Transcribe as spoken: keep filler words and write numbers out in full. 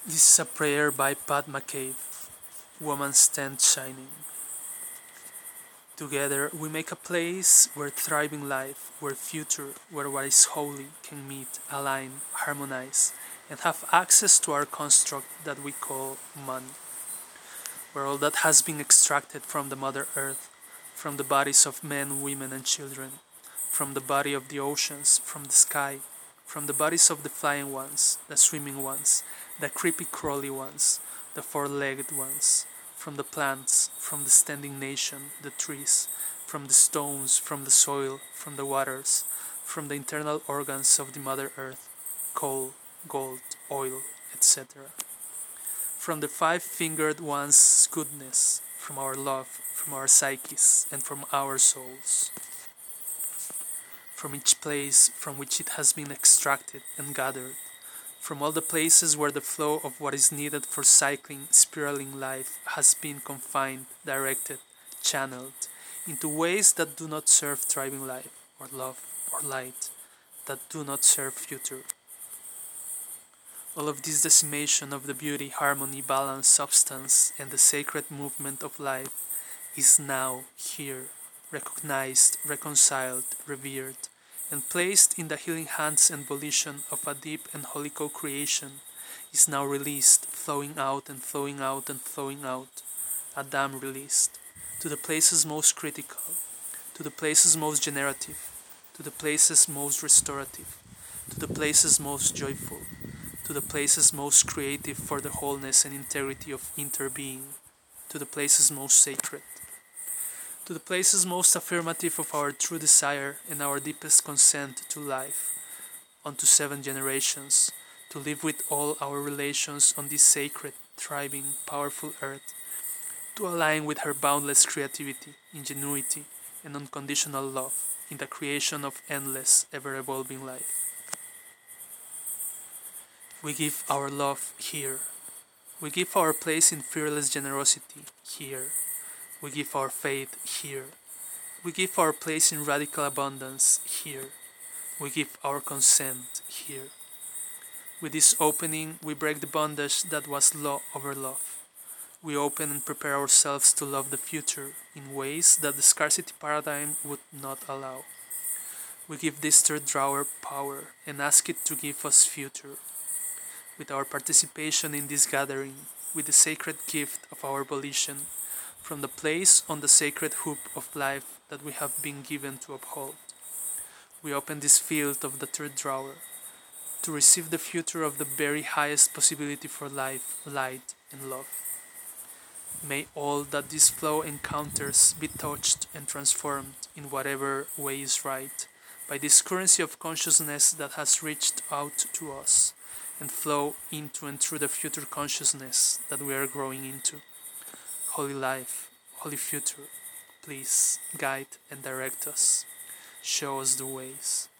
This is a prayer by Padma Cave. Woman stand shining. Together we make a place where thriving life, where future, where what is holy can meet, align, harmonize, and have access to our construct that we call man. Where all that has been extracted from the Mother Earth, from the bodies of men, women, and children, from the body of the oceans, from the sky, from the bodies of the flying ones, the swimming ones, the creepy crawly ones, the four-legged ones, from the plants, from the standing nation, the trees, from the stones, from the soil, from the waters, from the internal organs of the Mother Earth, coal, gold, oil, et cetera. From the five-fingered one's goodness, from our love, from our psyches, and from our souls. From each place from which it has been extracted and gathered, from all the places where the flow of what is needed for cycling, spiraling life has been confined, directed, channeled, into ways that do not serve thriving life, or love, or light, that do not serve future. All of this decimation of the beauty, harmony, balance, substance, and the sacred movement of life is now here, recognized, reconciled, revered, and placed in the healing hands and volition of a deep and holy co-creation, is now released, flowing out and flowing out and flowing out, a dam released, to the places most critical, to the places most generative, to the places most restorative, to the places most joyful, to the places most creative for the wholeness and integrity of interbeing, to the places most sacred, to the places most affirmative of our true desire and our deepest consent to life, unto seven generations, to live with all our relations on this sacred, thriving, powerful earth, to align with her boundless creativity, ingenuity, and unconditional love in the creation of endless, ever-evolving life. We give our love here. We give our place in fearless generosity here. We give our faith here. We give our place in radical abundance here. We give our consent here. With this opening, we break the bondage that was law over love. We open and prepare ourselves to love the future in ways that the scarcity paradigm would not allow. We give this third drawer power and ask it to give us future. With our participation in this gathering, with the sacred gift of our volition, from the place on the sacred hoop of life that we have been given to uphold, we open this field of the third drawer to receive the future of the very highest possibility for life, light, and love. May all that this flow encounters be touched and transformed in whatever way is right by this currency of consciousness that has reached out to us and flow into and through the future consciousness that we are growing into. Holy life, holy future, please guide and direct us. Show us the ways.